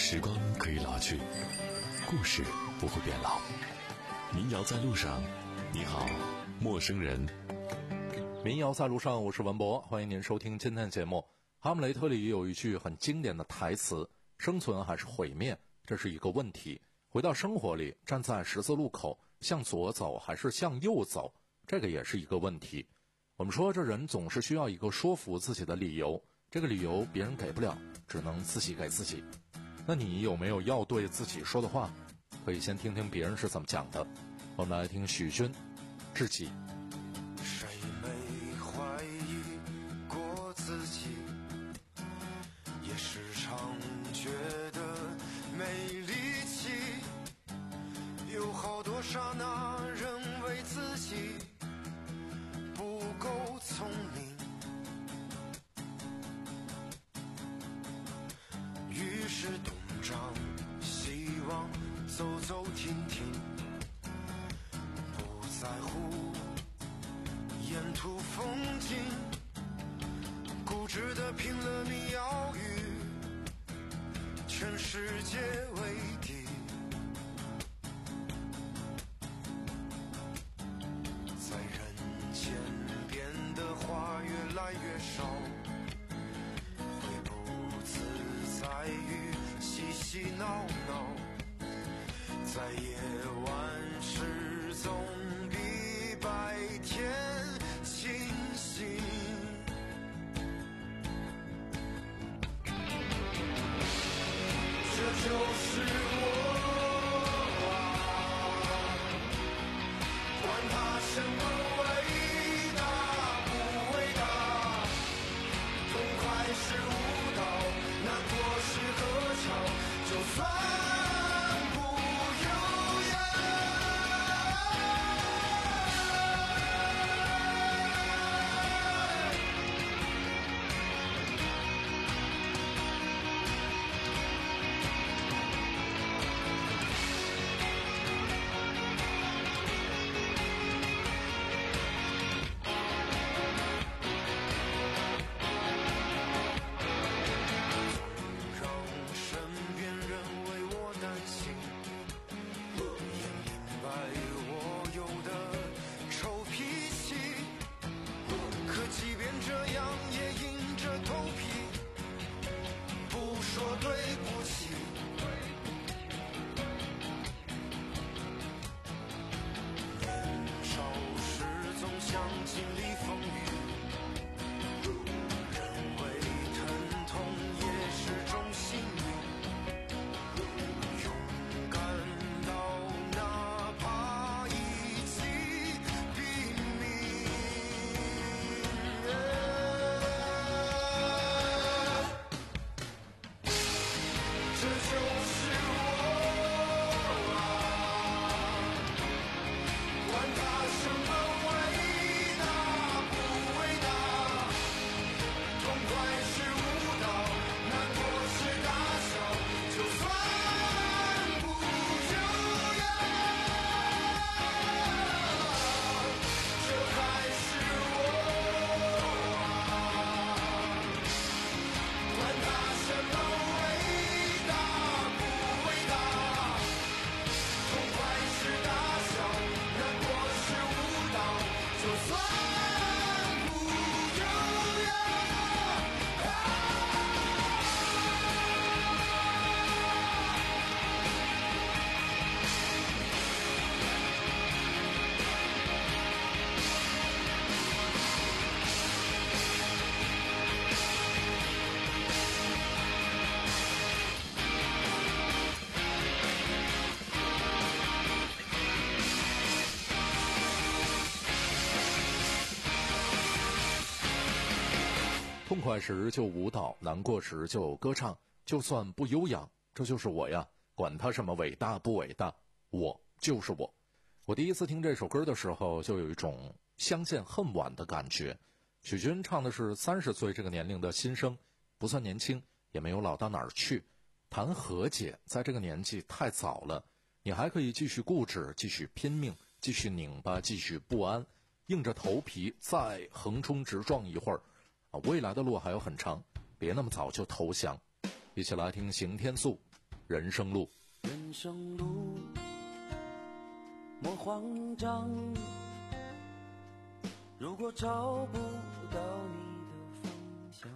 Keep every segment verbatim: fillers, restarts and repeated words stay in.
时光可以老去，故事不会变老。民谣在路上，你好，陌生人。 民谣在路上，我是文博，欢迎您收听今天的节目。哈姆雷特里有一句很经典的台词：生存还是毁灭，这是一个问题。回到生活里，站在十字路口，向左走还是向右走，这个也是一个问题。我们说这人总是需要一个说服自己的理由，这个理由别人给不了，只能自己给自己。那你有没有要对自己说的话？可以先听听别人是怎么讲的。我们来听许军知己。 谁没怀疑过自己，也时常觉得没力气，有好多刹那认为自己不够聪明，于是东张西望，走走停停，不在乎沿途风景，固执地拼了命要与全世界为敌，在人间变得话越来越少，会不自在于嬉嬉闹闹，在夜晚时总比白天清醒。这就是我啊，管他什么伟大不伟大，痛快是舞蹈，难过是歌唱，就算不优雅。 痛快时就舞蹈，难过时就歌唱，就算不优雅，这就是我呀，管他什么伟大不伟大，我就是我。我第一次听这首歌的时候，就有一种相见恨晚的感觉。许军唱的是三十岁这个年龄的新生，不算年轻，也没有老到哪儿去。谈和解，在这个年纪太早了，你还可以继续固执，继续拼命，继续拧巴，继续不安，硬着头皮再横冲直撞一会儿啊，未来的路还有很长，别那么早就投降。一起来听邢天素人生路。 人生路莫慌张，如果找不到你的方向，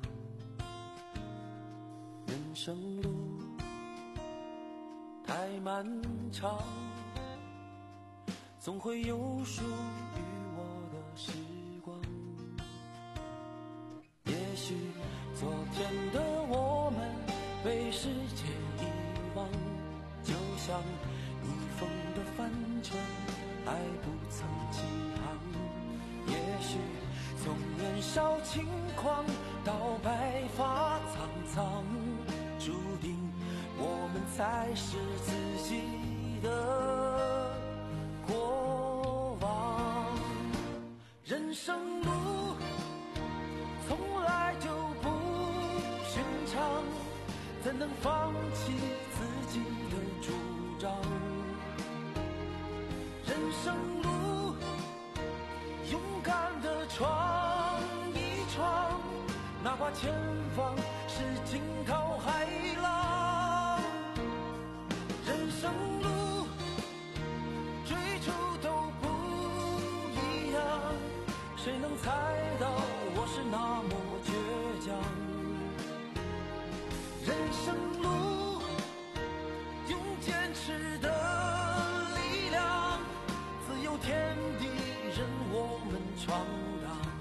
人生路太漫长，总会有属于我的时光。也许昨天的我们被世界遗忘，就像逆风的帆船还不曾起航。也许从年少轻狂到白发苍苍，注定我们才是自己的过往。人生路从来就不寻常，怎能放弃自己的主张？人生路勇敢地闯一闯，哪怕前方是惊涛骇浪。人生路追逐都不一样，谁能猜到我是那么倔强？人生路用坚持的力量，自有天地任我们闯荡。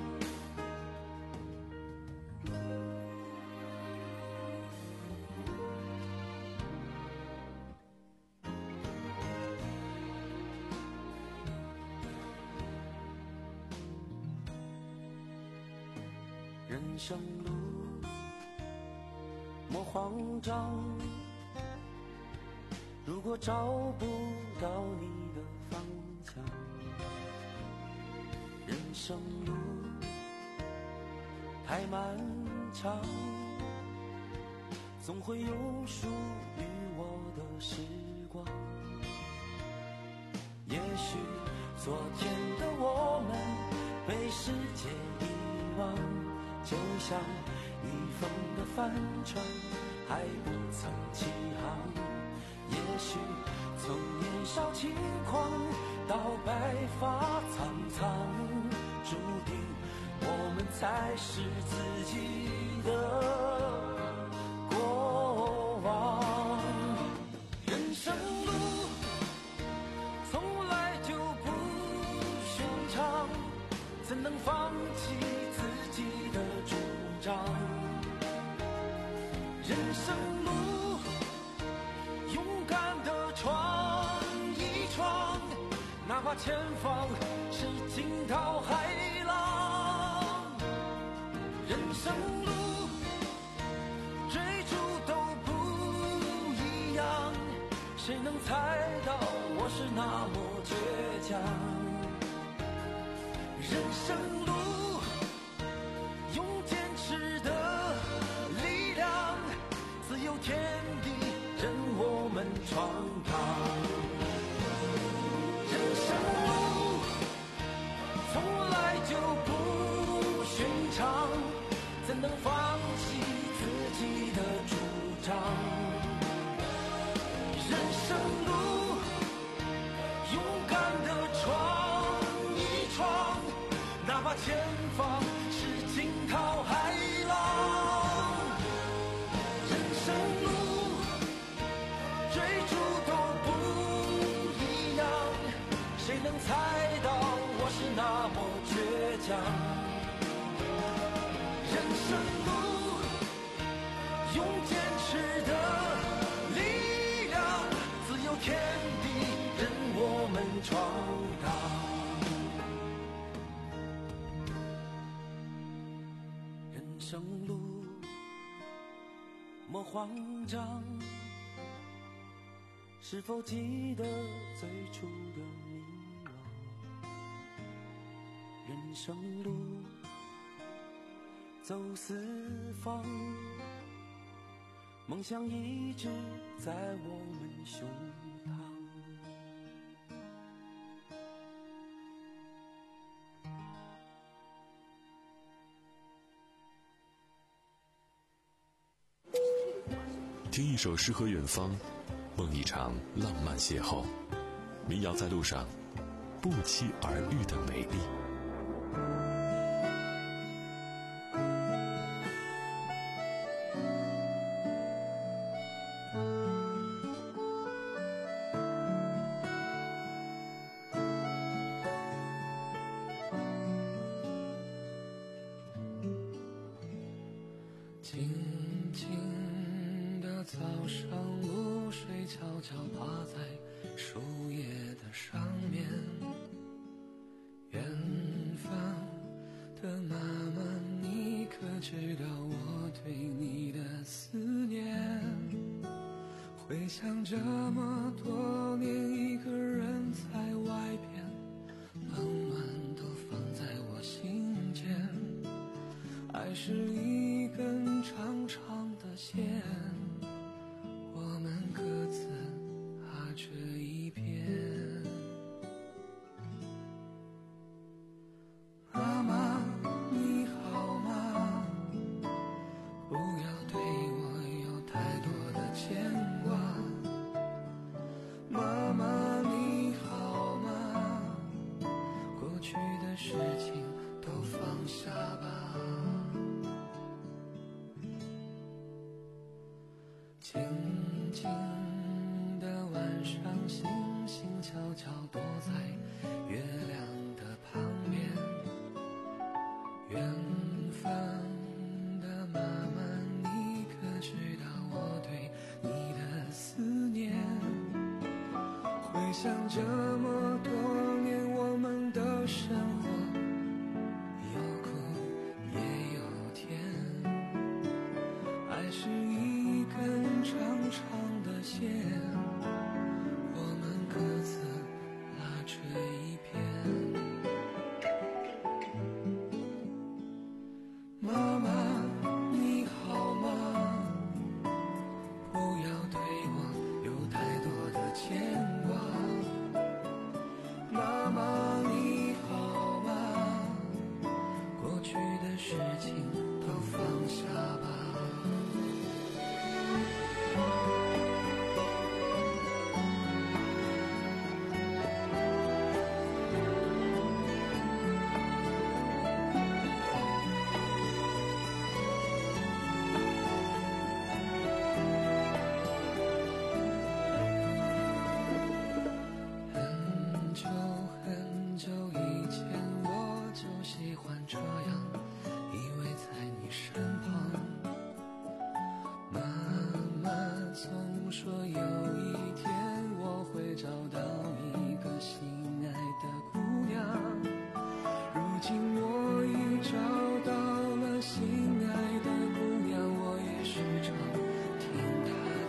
人生路莫慌张，如果找不到你的方向，人生路太漫长，总会有属于我的时光。也许昨天的我们被世界遗忘，就像逆风的帆船还不曾起航。也许从年少轻狂到白发苍苍，注定我们才是自己的过往。人生路从来就不寻常，怎能放弃自己的主张？人生路勇敢地闯一闯，哪怕前方是惊涛骇浪。人生路追逐都不一样，谁能猜到我是那么倔强？人生路用坚持的力量，自有天地任我们闯荡。人生路从来就不寻常，怎能放弃自己的主张？人生路勇敢地闯一闯，哪怕前方是惊涛骇浪。人生路追逐都不一样，谁能猜到我是那么倔强？人生路用坚持的力量，自有天地任我们闯荡。人生路莫慌张，是否记得最初的迷惘？人生路走四方，梦想一直在我们胸膛。 听一首诗和远方，梦一场浪漫邂逅。民谣在路上，不期而遇的美丽。 静静的早上，露水悄悄趴在树叶的上面。远方的妈妈，你可知道我对你的思念？回想这么多年，一个人在外边，冷暖都放在我心间。爱是一根长长的线，我们各自踏着一边。妈妈你好吗？不要对我有太多的牵挂。妈妈你好吗？过去的事情都放下吧。静静的晚上，星星悄悄躲在月亮的旁边。远方的妈妈，你可知道我对你的思念？回想这么多年，我们的生活有苦也有甜。爱是一根长长的线，我们各自拉着一边。妈妈你好吗？不要对我有太多的牵挂。妈妈你好吗？过去的事情都放下吧。很久很久以前，我就喜欢这样依偎在你身旁。妈妈总说有一天我会找到一个心爱的姑娘，如今我已找到了心爱的姑娘，我也时常听她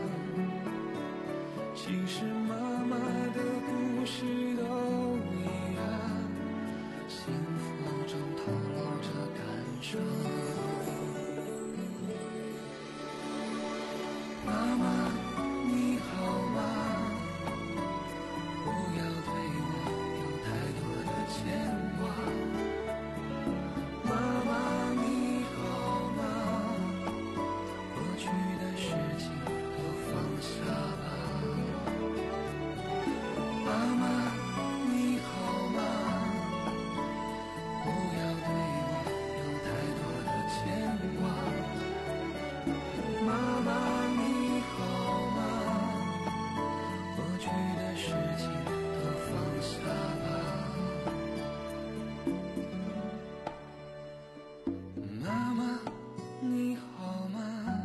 讲。其实妈妈的故事都一样，幸福中透露着感伤。妈妈你好吗？不要对我有太多的牵挂。妈妈你好吗？过去的事情都放下吧。妈妈你好吗？不要对我有太多的牵挂。妈妈你好吗？过去的事情都放下吧。妈妈你好吗？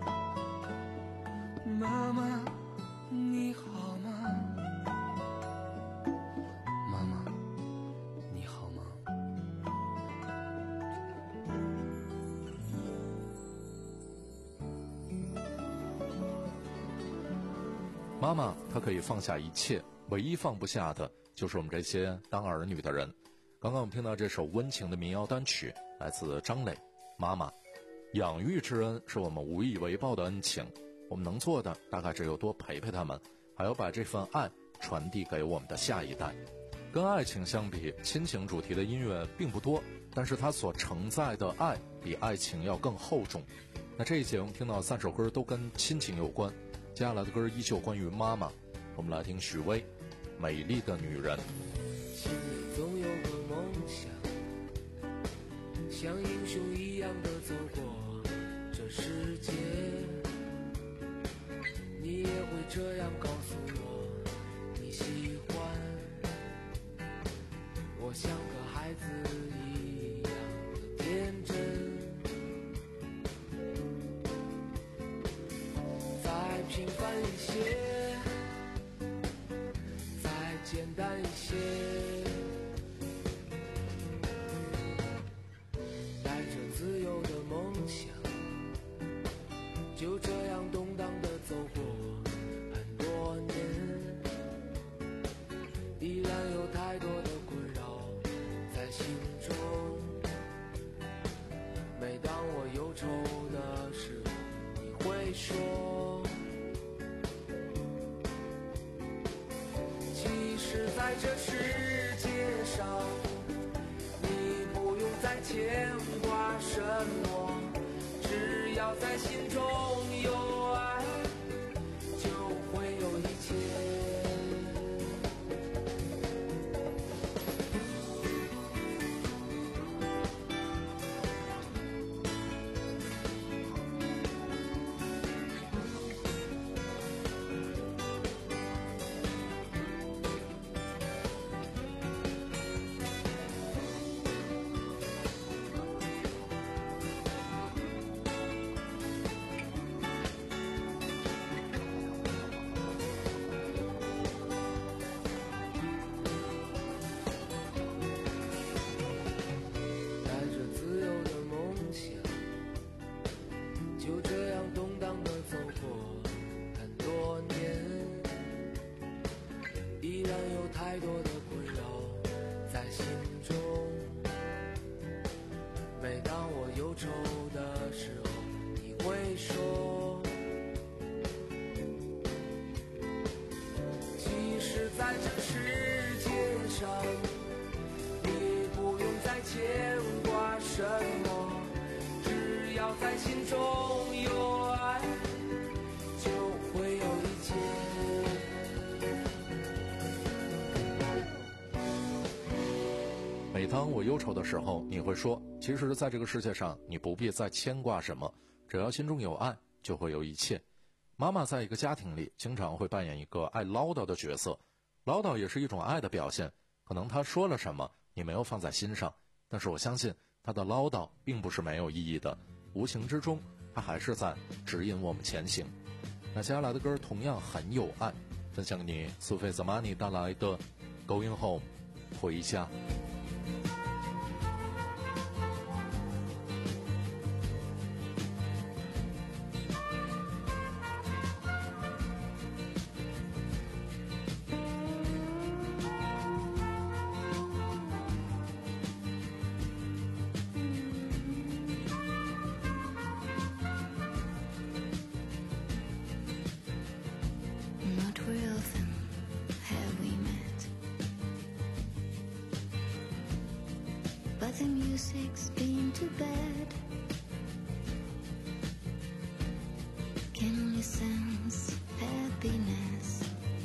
妈妈你好吗？妈妈你好吗？ 妈妈她可以放下一切，唯一放不下的就是我们这些当儿女的人。刚刚我们听到这首温情的民谣单曲，来自张磊。妈妈，养育之恩是我们无以为报的恩情，我们能做的大概只有多陪陪他们，还要把这份爱传递给我们的下一代。跟爱情相比，亲情主题的音乐并不多，但是它所承载的爱比爱情要更厚重。 那这一节我们听到三首歌都跟亲情有关，接下来的歌依旧关于妈妈。我们来听许巍《美丽的女人》。 心里总有个梦想，像英雄一样的走过这世界，你也会这样告诉我你喜欢，我像个孩子一样的天真，再平凡一些，再简单一些，带着自由的梦想，就这样动荡地走过很多年，依然有太多的困扰在心中，每当我忧愁的时候，你会说，其实在这世界上，你不用再牵挂什么，只要在心中有爱，就会有一切。太多的困扰在心中，每当我忧愁的时候，你会说，其实在这世界上，你不用再牵挂什么，只要在心中有爱，就会有一切。 每当我忧愁的时候，你会说，其实在这个世界上你不必再牵挂什么，只要心中有爱就会有一切。妈妈在一个家庭里经常会扮演一个爱唠叨的角色，唠叨也是一种爱的表现，可能她说了什么你没有放在心上，但是我相信她的唠叨并不是没有意义的，无形之中她还是在指引我们前行。那接下来的歌同样很有爱，分享给你苏菲泽玛尼带来的 Going Home 回家。 Not very often have we met, but the music's been too bad. Can only sense happiness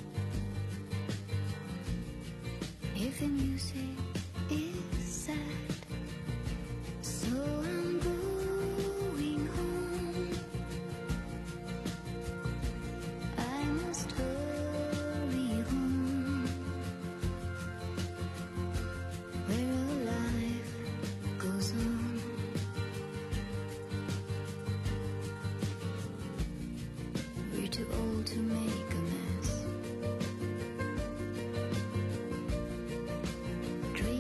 if the music is sad. So I'm going home. I must hurry home, where life goes on. We're too old to make a mess.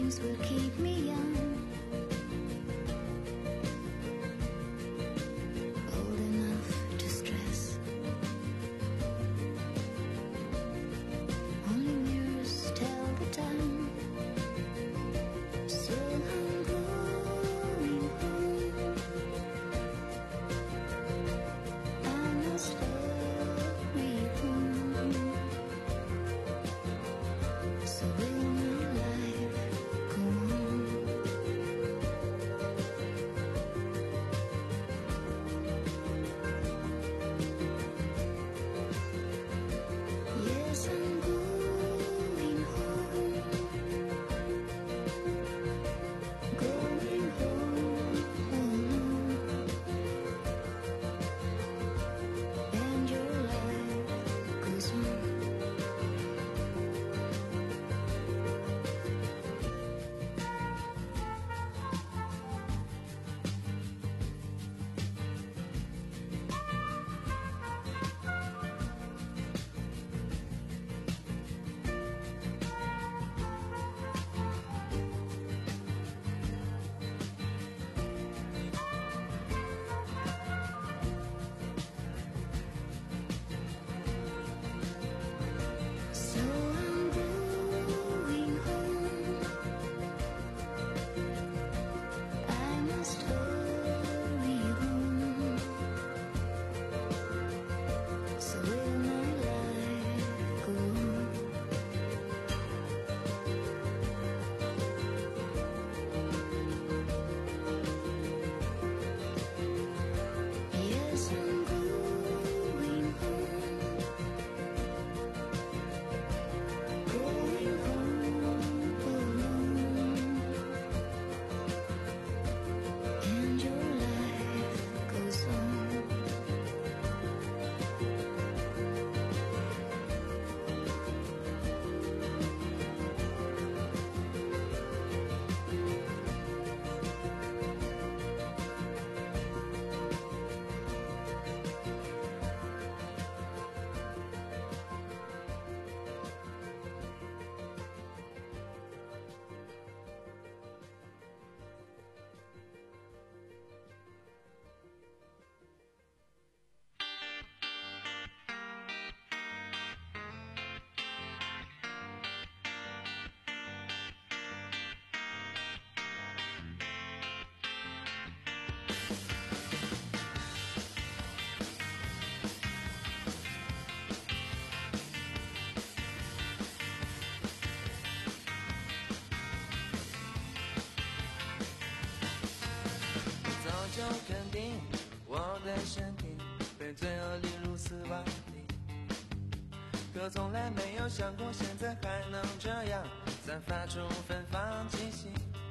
定，我的身体被罪恶淋入死亡里，可从来没有想过现在还能这样散发出芬芳气息。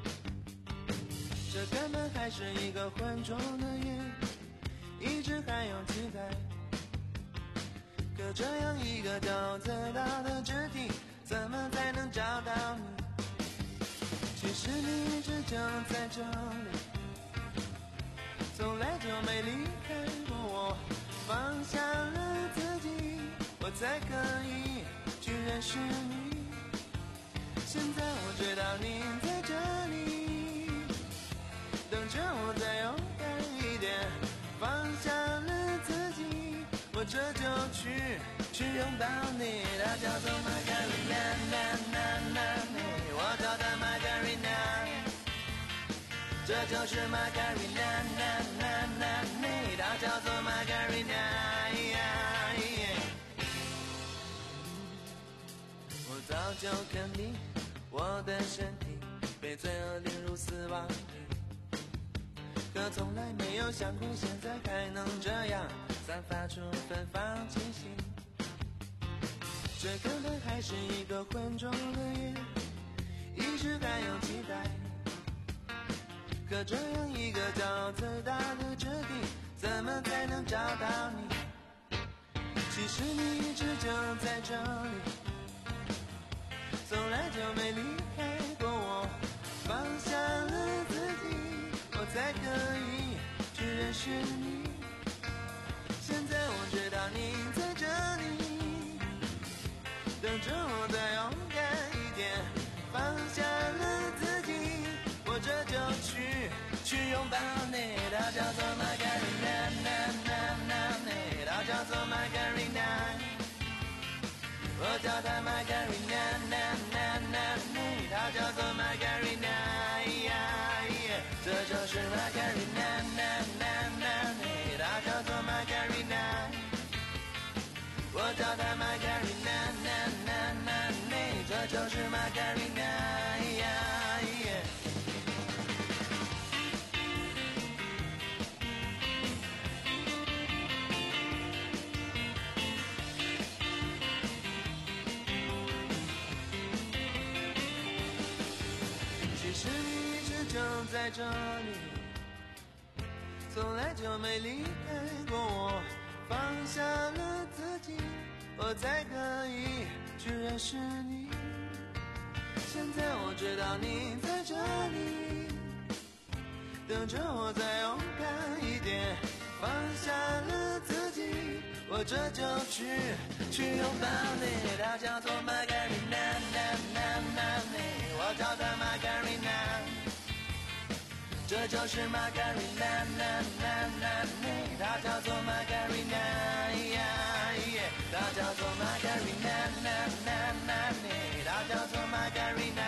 这根本还是一个浑浊的夜，一直还有期待，可这样一个叫最大的肢体，怎么才能找到你？其实你一直就在这里，从来就没离开过我，放下了自己，我才可以去认识你。现在我知道你在这里，等着我再勇敢一点，放下了自己，我这就去去拥抱你。它叫做 Margarina， 我叫它 Margarina， 这就是 Margarina， 它叫做 Margarina。 我早就肯定，我的身体被罪恶淋入死亡里，可从来没有想过现在还能这样散发出芬芳气息。这根本还是一个浑浊的夜，一直还有期待，可这样一个叫最大的肢体，怎么才能找到你？其实你一直就在这里，从来就没离开过我，放下了自己，我才可以去认识你。现在我知道你在这里，等着我再勇敢一点，放下了自己，我这就去去拥抱你。它叫做 Margarina， 它叫做 Margarina， 我叫它 Margarina， 它叫做 Margarina， 这就是 Margarina， 它叫做 Margarina， 我叫它 Margarina， 这就是 Margarina。其实你一直就在这里，从来就没离开过我，放下了自己，我才可以去认识你。现在我知道你在这里，等着我再勇敢一点，放下了自己，我这就去去拥抱你。它叫做 Margarina， 我叫它 Margarina， 这就是 Margarina， 它叫做 Margarina， 它叫做 Margarina， 它叫做 Margarina，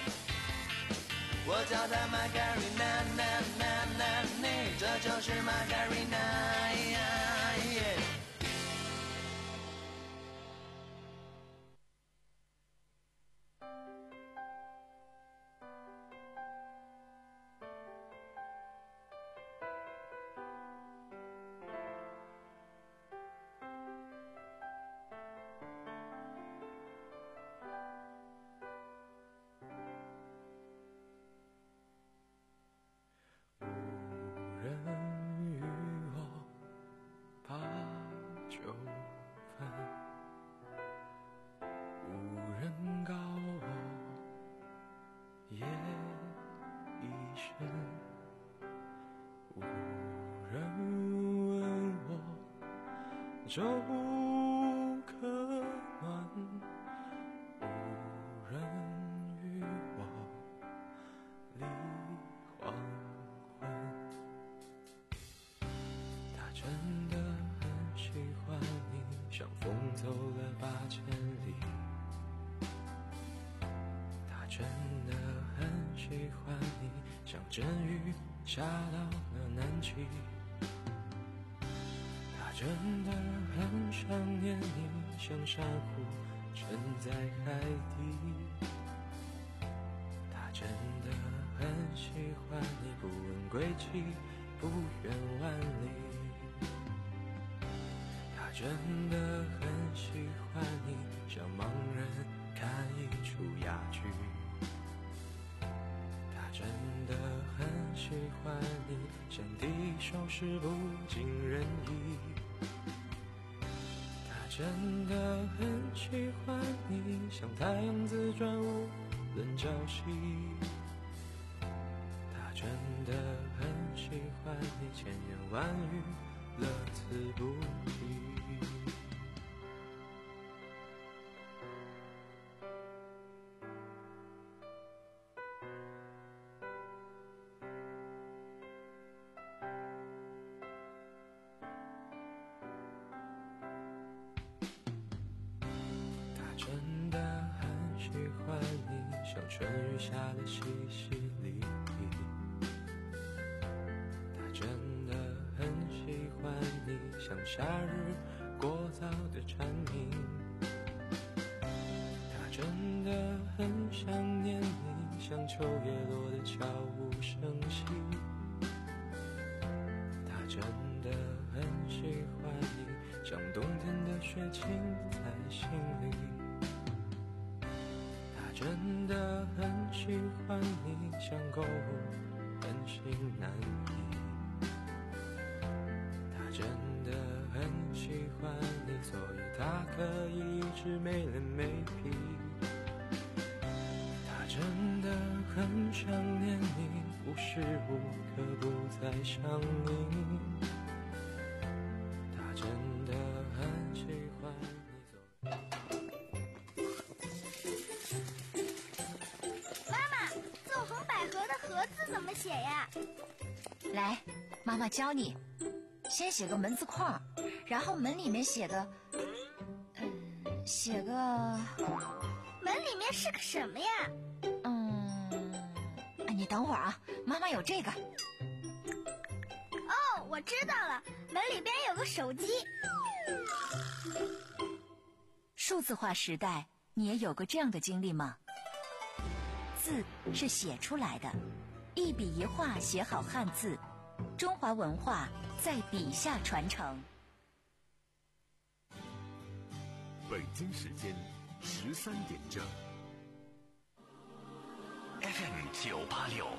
我叫它 Margarina， 这就是 Margarina。 粥可暖，无人与我立黄昏。他真的很喜欢你，像风走了八千里。他真的很喜欢你，像阵雨下到了南极。真的很想念你，像珊瑚沉在海底。他真的很喜欢你，不问归期， 不远万里。他真的很喜欢你，像盲人看一出哑剧。他真的很喜欢你，像第一首诗不尽人意。他真的很喜欢你，像太阳自转无论朝夕。他真的很喜欢你，千言万语乐此不疲。真的很喜欢你，像春雨下的淅淅沥沥。他真的很喜欢你，像夏日过早的蝉鸣。他真的很想念你，像秋叶落的悄无声息。他真的很喜欢你，像冬天的雪浸在心里。他真的很喜欢你，像购物很心难移。他真的很喜欢你，所以他可以一直没脸没皮。他真的很想念你，无时无刻不在想你。他真的很喜欢你。 盒子怎么写呀？ 来，妈妈教你。先写个门字框，然后门里面写个，嗯，写个。 门里面是个什么呀？ 嗯，你等会儿啊，妈妈有这个。 哦，我知道了，门里边有个手机。 数字化时代，你也有过这样的经历吗？字是写出来的，一笔一画写好汉字，中华文化在笔下传承。 北京时间十三点整 ，F M 九八六。